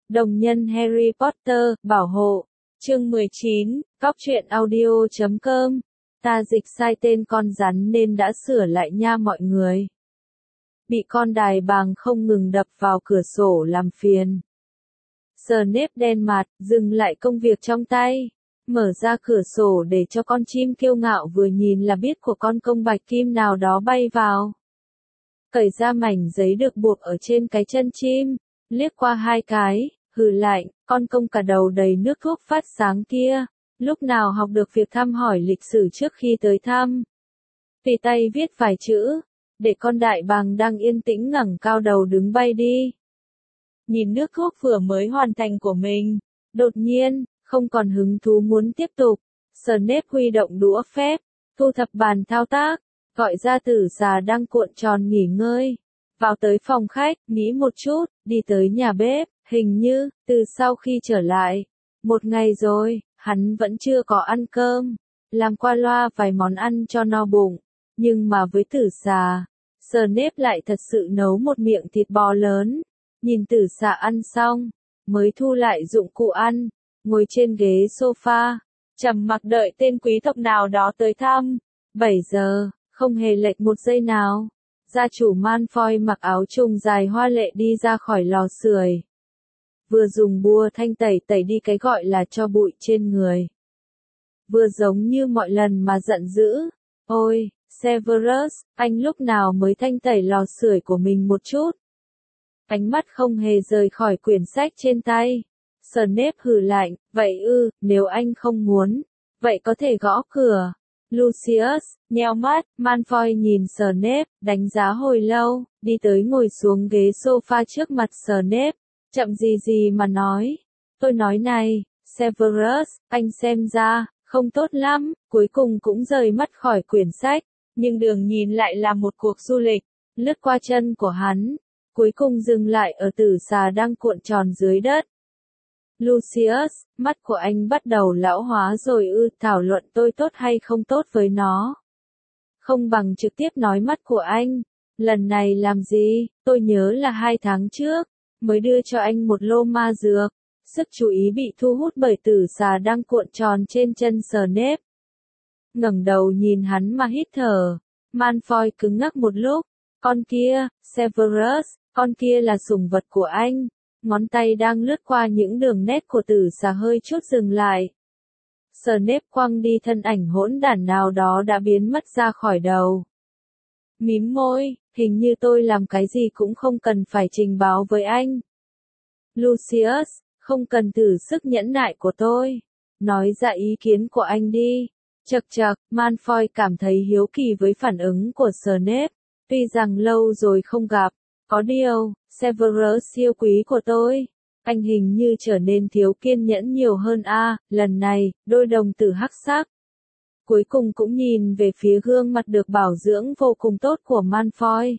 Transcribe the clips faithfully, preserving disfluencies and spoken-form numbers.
Đồng nhân Harry Potter, bảo hộ. Chương mười chín, cóc truyện audio chấm com. Ta dịch sai tên con rắn nên đã sửa lại nha mọi người. Bị con đài bàng không ngừng đập vào cửa sổ làm phiền. Snape đen mặt, dừng lại công việc trong tay. Mở ra cửa sổ để cho con chim kiêu ngạo vừa nhìn là biết của con công bạch kim nào đó bay vào. Cởi ra mảnh giấy được buộc ở trên cái chân chim, liếc qua hai cái, hừ lạnh, con công cả đầu đầy nước thuốc phát sáng kia, lúc nào học được việc thăm hỏi lịch sử trước khi tới thăm. Tùy tay viết vài chữ, để con đại bàng đang yên tĩnh ngẩng cao đầu đứng bay đi. Nhìn nước thuốc vừa mới hoàn thành của mình, đột nhiên, không còn hứng thú muốn tiếp tục. Snape huy động đũa phép, thu thập bàn thao tác, gọi ra tử già đang cuộn tròn nghỉ ngơi. Vào tới phòng khách, nghĩ một chút, đi tới nhà bếp, hình như, từ sau khi trở lại, một ngày rồi, hắn vẫn chưa có ăn cơm, làm qua loa vài món ăn cho no bụng, nhưng mà với tử già, Snape lại thật sự nấu một miệng thịt bò lớn, nhìn tử già ăn xong, mới thu lại dụng cụ ăn, ngồi trên ghế sofa, trầm mặc đợi tên quý tộc nào đó tới thăm. bảy giờ, không hề lệch một giây nào. Gia chủ Malfoy mặc áo trùng dài hoa lệ đi ra khỏi lò sưởi. Vừa dùng bua thanh tẩy tẩy đi cái gọi là tro bụi trên người. Vừa giống như mọi lần mà giận dữ. Ôi, Severus, anh lúc nào mới thanh tẩy lò sưởi của mình một chút? Ánh mắt không hề rời khỏi quyển sách trên tay. Snape hừ lạnh, vậy ư, nếu anh không muốn, vậy có thể gõ cửa. Lucius, nheo mắt, Malfoy nhìn Snape, đánh giá hồi lâu, đi tới ngồi xuống ghế sofa trước mặt Snape, chậm gì gì mà nói. Tôi nói này, Severus, anh xem ra, không tốt lắm, cuối cùng cũng rời mắt khỏi quyển sách, nhưng đường nhìn lại là một cuộc du lịch, lướt qua chân của hắn, cuối cùng dừng lại ở tử xà đang cuộn tròn dưới đất. Lucius, mắt của anh bắt đầu lão hóa rồi ư, thảo luận tôi tốt hay không tốt với nó. Không bằng trực tiếp nói mắt của anh, lần này làm gì, tôi nhớ là hai tháng trước, mới đưa cho anh một lô ma dược. Sức chú ý bị thu hút bởi tử xà đang cuộn tròn trên chân Snape. Ngẩng đầu nhìn hắn mà hít thở, Malfoy cứng ngắc một lúc, con kia, Severus, con kia là sủng vật của anh. Ngón tay đang lướt qua những đường nét của tử xà hơi chút dừng lại. Snape quăng đi thân ảnh hỗn đản nào đó đã biến mất ra khỏi đầu. Mím môi, hình như tôi làm cái gì cũng không cần phải trình báo với anh. Lucius, không cần thử sức nhẫn nại của tôi. Nói ra ý kiến của anh đi. Chậc chậc, Malfoy cảm thấy hiếu kỳ với phản ứng của Snape. Tuy rằng lâu rồi không gặp. Có điều, Severus siêu quý của tôi, anh hình như trở nên thiếu kiên nhẫn nhiều hơn a. À, lần này, đôi đồng tử hắc sắc. Cuối cùng cũng nhìn về phía gương mặt được bảo dưỡng vô cùng tốt của Malfoy.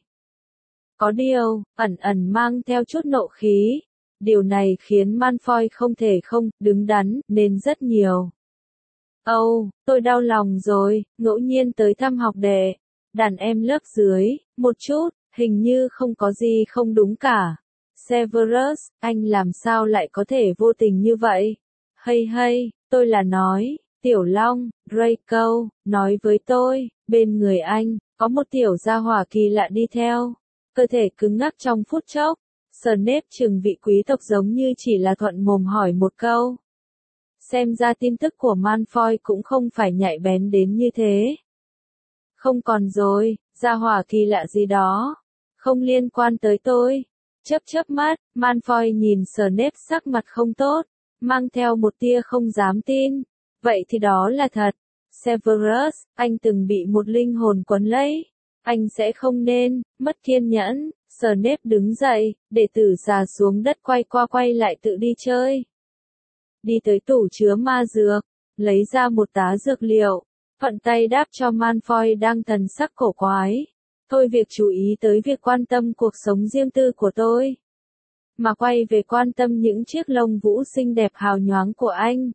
Có điều, ẩn ẩn mang theo chút nộ khí. Điều này khiến Malfoy không thể không đứng đắn nên rất nhiều. Âu, oh, tôi đau lòng rồi, ngẫu nhiên tới thăm học đệ, đàn em lớp dưới, một chút. Hình như không có gì không đúng cả. Severus, anh làm sao lại có thể vô tình như vậy? Hay hay, tôi là nói, Tiểu Long, Draco, nói với tôi, bên người anh, có một tiểu gia hỏa kỳ lạ đi theo. Cơ thể cứng ngắc trong phút chốc. Snape chừng vị quý tộc giống như chỉ là thuận mồm hỏi một câu. Xem ra tin tức của Malfoy cũng không phải nhạy bén đến như thế. Không còn rồi, gia hỏa kỳ lạ gì đó. Không liên quan tới tôi. Chớp chớp mắt, Malfoy nhìn Snape sắc mặt không tốt, mang theo một tia không dám tin. Vậy thì đó là thật. Severus, anh từng bị một linh hồn quấn lấy. Anh sẽ không nên mất kiên nhẫn. Snape đứng dậy, để tử xà xuống đất quay qua quay lại tự đi chơi. Đi tới tủ chứa ma dược, lấy ra một tá dược liệu, thuận tay đáp cho Malfoy đang thần sắc cổ quái. Thôi việc chú ý tới việc quan tâm cuộc sống riêng tư của tôi, mà quay về quan tâm những chiếc lông vũ xinh đẹp hào nhoáng của anh.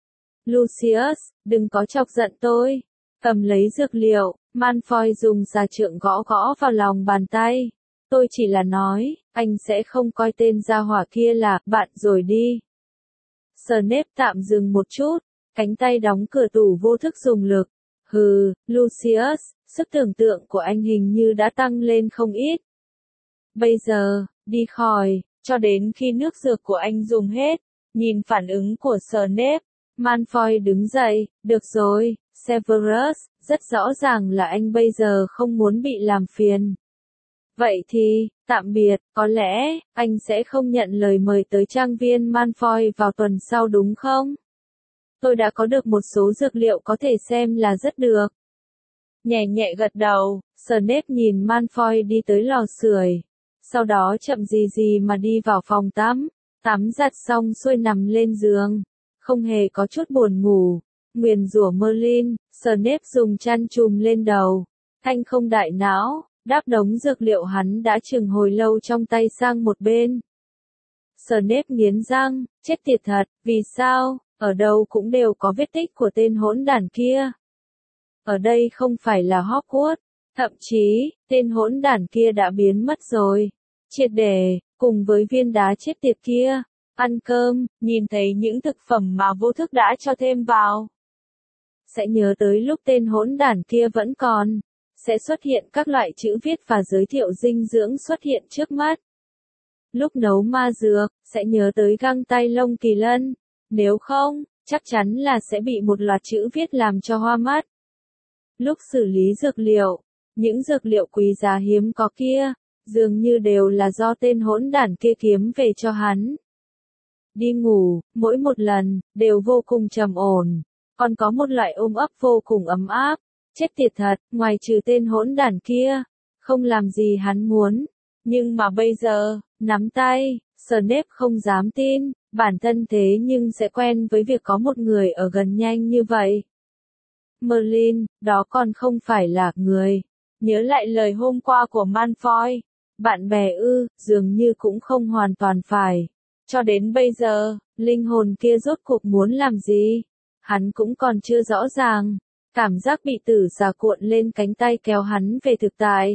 Lucius, đừng có chọc giận tôi. Cầm lấy dược liệu, Malfoy dùng xà trượng gõ gõ vào lòng bàn tay. Tôi chỉ là nói, anh sẽ không coi tên gia hỏa kia là bạn rồi đi. Snape tạm dừng một chút, cánh tay đóng cửa tủ vô thức dùng lực. Hừ, Lucius, sức tưởng tượng của anh hình như đã tăng lên không ít. Bây giờ, đi khỏi, cho đến khi nước dược của anh dùng hết. Nhìn phản ứng của Snape, Malfoy đứng dậy, được rồi, Severus, rất rõ ràng là anh bây giờ không muốn bị làm phiền. Vậy thì, tạm biệt, có lẽ, anh sẽ không nhận lời mời tới trang viên Malfoy vào tuần sau đúng không? Tôi đã có được một số dược liệu có thể xem là rất được. Nhẹ nhẹ gật đầu, Snape nhìn Malfoy đi tới lò sưởi. Sau đó chậm gì gì mà đi vào phòng tắm. Tắm giặt xong xuôi nằm lên giường. Không hề có chút buồn ngủ. Nguyền rủa Merlin, Snape dùng chăn trùm lên đầu. Thanh không đại não, đáp đống dược liệu hắn đã chừng hồi lâu trong tay sang một bên. Snape nghiến răng, chết tiệt thật, vì sao, ở đâu cũng đều có vết tích của tên hỗn đản kia. Ở đây không phải là Hogwarts, thậm chí, tên hỗn đản kia đã biến mất rồi. Triệt để, cùng với viên đá chết tiệt kia, ăn cơm, nhìn thấy những thực phẩm mà vô thức đã cho thêm vào. Sẽ nhớ tới lúc tên hỗn đản kia vẫn còn. Sẽ xuất hiện các loại chữ viết và giới thiệu dinh dưỡng xuất hiện trước mắt. Lúc nấu ma dược, sẽ nhớ tới găng tay lông kỳ lân. Nếu không, chắc chắn là sẽ bị một loạt chữ viết làm cho hoa mắt. Lúc xử lý dược liệu, những dược liệu quý giá hiếm có kia, dường như đều là do tên hỗn đản kia kiếm về cho hắn. Đi ngủ, mỗi một lần, đều vô cùng trầm ổn. Còn có một loại ôm ấp vô cùng ấm áp. Chết tiệt thật, ngoài trừ tên hỗn đản kia, không làm gì hắn muốn. Nhưng mà bây giờ, nắm tay, Snape không dám tin, bản thân thế nhưng sẽ quen với việc có một người ở gần nhanh như vậy. Merlin, đó còn không phải là người. Nhớ lại lời hôm qua của Malfoy. Bạn bè ư, dường như cũng không hoàn toàn phải. Cho đến bây giờ, linh hồn kia rốt cuộc muốn làm gì? Hắn cũng còn chưa rõ ràng. Cảm giác bị tử giả cuộn lên cánh tay kéo hắn về thực tại.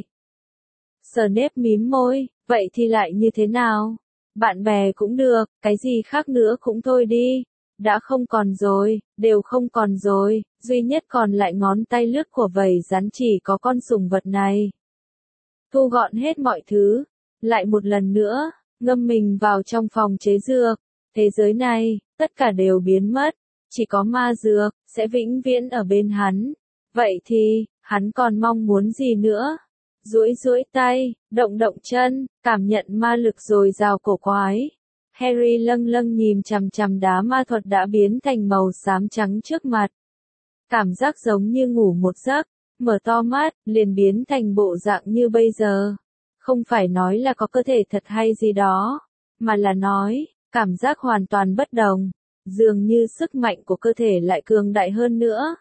Snape mím môi, vậy thì lại như thế nào? Bạn bè cũng được, cái gì khác nữa cũng thôi đi. Đã không còn rồi, đều không còn rồi, duy nhất còn lại ngón tay lướt của vầy rắn chỉ có con sùng vật này. Thu gọn hết mọi thứ, lại một lần nữa, ngâm mình vào trong phòng chế dược. Thế giới này, tất cả đều biến mất. Chỉ có ma dược, sẽ vĩnh viễn ở bên hắn. Vậy thì, hắn còn mong muốn gì nữa? Duỗi duỗi tay, động động chân, cảm nhận ma lực dồi dào cổ quái. Harry lâng lâng nhìn chằm chằm đá ma thuật đã biến thành màu xám trắng trước mặt. Cảm giác giống như ngủ một giấc, mở to mắt, liền biến thành bộ dạng như bây giờ. Không phải nói là có cơ thể thật hay gì đó, mà là nói, cảm giác hoàn toàn bất đồng. Dường như sức mạnh của cơ thể lại cường đại hơn nữa.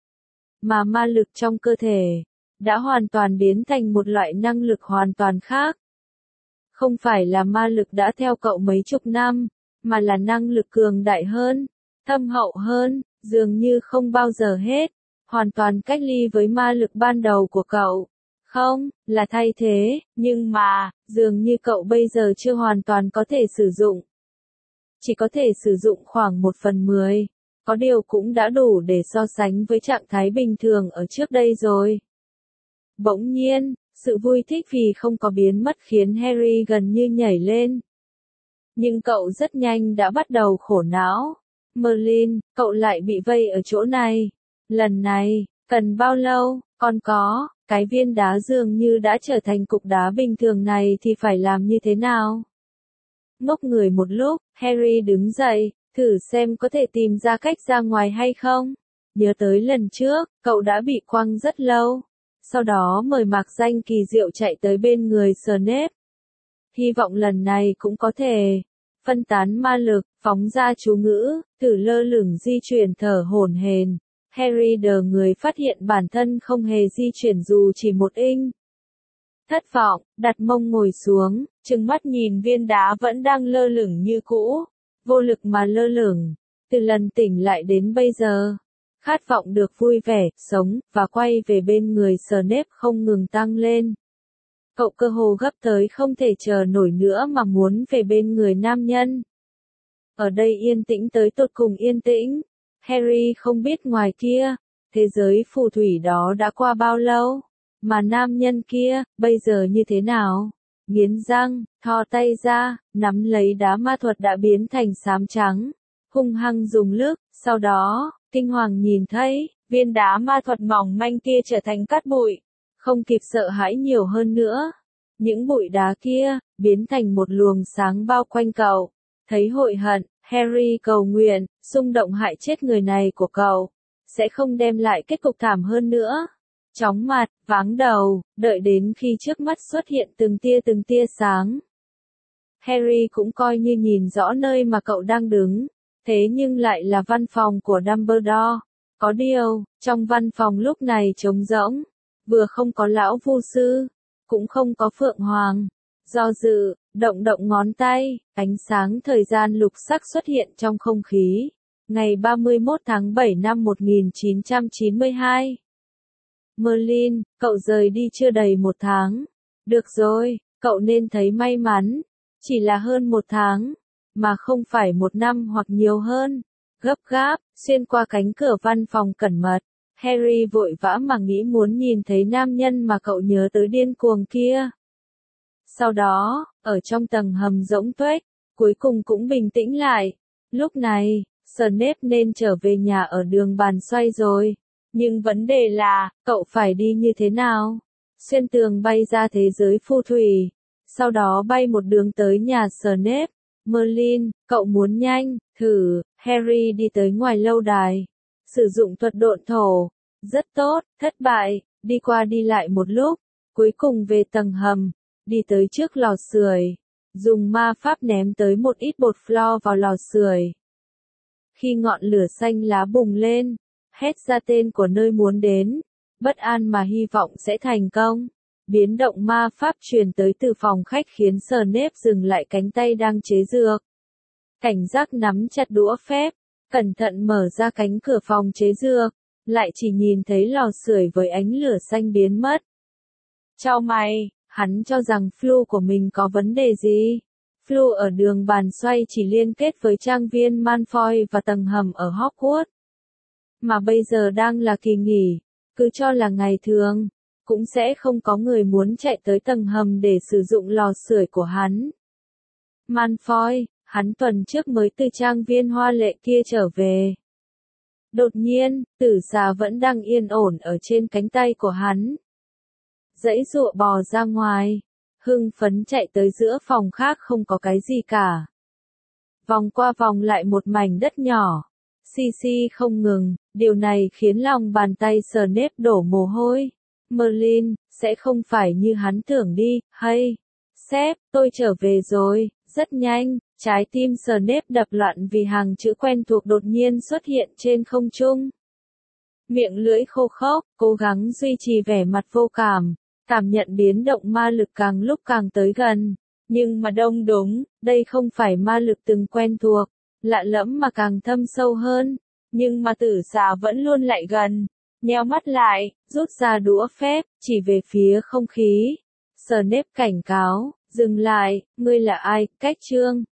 Mà ma lực trong cơ thể, đã hoàn toàn biến thành một loại năng lực hoàn toàn khác. Không phải là ma lực đã theo cậu mấy chục năm, mà là năng lực cường đại hơn, thâm hậu hơn, dường như không bao giờ hết, hoàn toàn cách ly với ma lực ban đầu của cậu. Không, là thay thế, nhưng mà, dường như cậu bây giờ chưa hoàn toàn có thể sử dụng. Chỉ có thể sử dụng khoảng một phần mười, có điều cũng đã đủ để so sánh với trạng thái bình thường ở trước đây rồi. Bỗng nhiên, sự vui thích vì không có biến mất khiến Harry gần như nhảy lên. Nhưng cậu rất nhanh đã bắt đầu khổ não. Merlin, cậu lại bị vây ở chỗ này. Lần này, cần bao lâu, còn có, cái viên đá dường như đã trở thành cục đá bình thường này thì phải làm như thế nào? Ngốc người một lúc, Harry đứng dậy, thử xem có thể tìm ra cách ra ngoài hay không. Nhớ tới lần trước, cậu đã bị quăng rất lâu. Sau đó mời Mạc Danh kỳ diệu chạy tới bên người Snape. Hy vọng lần này cũng có thể. Phân tán ma lực, phóng ra chú ngữ, thử lơ lửng di chuyển thở hổn hển. Harry đờ người phát hiện bản thân không hề di chuyển dù chỉ một inch. Thất vọng, đặt mông ngồi xuống, trừng mắt nhìn viên đá vẫn đang lơ lửng như cũ. Vô lực mà lơ lửng. Từ lần tỉnh lại đến bây giờ. Khát vọng được vui vẻ, sống, và quay về bên người Snape không ngừng tăng lên. Cậu cơ hồ gấp tới không thể chờ nổi nữa mà muốn về bên người nam nhân. Ở đây yên tĩnh tới tột cùng yên tĩnh. Harry không biết ngoài kia, thế giới phù thủy đó đã qua bao lâu, mà nam nhân kia, bây giờ như thế nào? Nghiến răng, thò tay ra, nắm lấy đá ma thuật đã biến thành xám trắng, hung hăng dùng lực, sau đó, kinh hoàng nhìn thấy, viên đá ma thuật mỏng manh kia trở thành cát bụi, không kịp sợ hãi nhiều hơn nữa. Những bụi đá kia, biến thành một luồng sáng bao quanh cậu. Thấy hội hận, Harry cầu nguyện, xung động hại chết người này của cậu, sẽ không đem lại kết cục thảm hơn nữa. Chóng mặt, váng đầu, đợi đến khi trước mắt xuất hiện từng tia từng tia sáng. Harry cũng coi như nhìn rõ nơi mà cậu đang đứng, thế nhưng lại là văn phòng của Dumbledore. Có điều, trong văn phòng lúc này trống rỗng, vừa không có lão vu sư, cũng không có Phượng Hoàng. Do dự, động động ngón tay, ánh sáng thời gian lục sắc xuất hiện trong không khí. Ngày ba mươi mốt tháng bảy năm một nghìn chín trăm chín mươi hai. Merlin, cậu rời đi chưa đầy một tháng. Được rồi, cậu nên thấy may mắn. Chỉ là hơn một tháng, mà không phải một năm hoặc nhiều hơn. Gấp gáp, xuyên qua cánh cửa văn phòng cẩn mật. Harry vội vã mà nghĩ muốn nhìn thấy nam nhân mà cậu nhớ tới điên cuồng kia. Sau đó, ở trong tầng hầm rỗng tuếch, cuối cùng cũng bình tĩnh lại. Lúc này, Snape nên trở về nhà ở đường bàn xoay rồi. Nhưng vấn đề là, cậu phải đi như thế nào? Xuyên tường bay ra thế giới phù thủy, sau đó bay một đường tới nhà Snape. Merlin, cậu muốn nhanh, thử. Harry đi tới ngoài lâu đài, sử dụng thuật độn thổ. Rất tốt, thất bại, đi qua đi lại một lúc, cuối cùng về tầng hầm, đi tới trước lò sưởi, dùng ma pháp ném tới một ít bột floor vào lò sưởi. Khi ngọn lửa xanh lá bùng lên, hét ra tên của nơi muốn đến, bất an mà hy vọng sẽ thành công. Biến động ma pháp truyền tới từ phòng khách khiến Snape dừng lại cánh tay đang chế dược. Cảnh giác nắm chặt đũa phép, cẩn thận mở ra cánh cửa phòng chế dược, lại chỉ nhìn thấy lò sưởi với ánh lửa xanh biến mất. Chau mày, hắn cho rằng Flu của mình có vấn đề gì? Flu ở đường bàn xoay chỉ liên kết với trang viên Malfoy và tầng hầm ở Hogwarts. Mà bây giờ đang là kỳ nghỉ, cứ cho là ngày thường, cũng sẽ không có người muốn chạy tới tầng hầm để sử dụng lò sưởi của hắn. Malfoy, hắn tuần trước mới từ trang viên hoa lệ kia trở về. Đột nhiên, tử xà vẫn đang yên ổn ở trên cánh tay của hắn. Dãy dụa bò ra ngoài, hưng phấn chạy tới giữa phòng khác không có cái gì cả. Vòng qua vòng lại một mảnh đất nhỏ, xì xì không ngừng, điều này khiến lòng bàn tay Snape đổ mồ hôi. Merlin, sẽ không phải như hắn tưởng đi, hay? Sếp, tôi trở về rồi, rất nhanh, trái tim Snape đập loạn vì hàng chữ quen thuộc đột nhiên xuất hiện trên không trung. Miệng lưỡi khô khốc, cố gắng duy trì vẻ mặt vô cảm, cảm nhận biến động ma lực càng lúc càng tới gần. Nhưng mà đông đúng, đây không phải ma lực từng quen thuộc, lạ lẫm mà càng thâm sâu hơn. Nhưng mà tử xà vẫn luôn lại gần, nheo mắt lại, rút ra đũa phép, chỉ về phía không khí. Snape cảnh cáo, dừng lại, ngươi là ai, cách chương.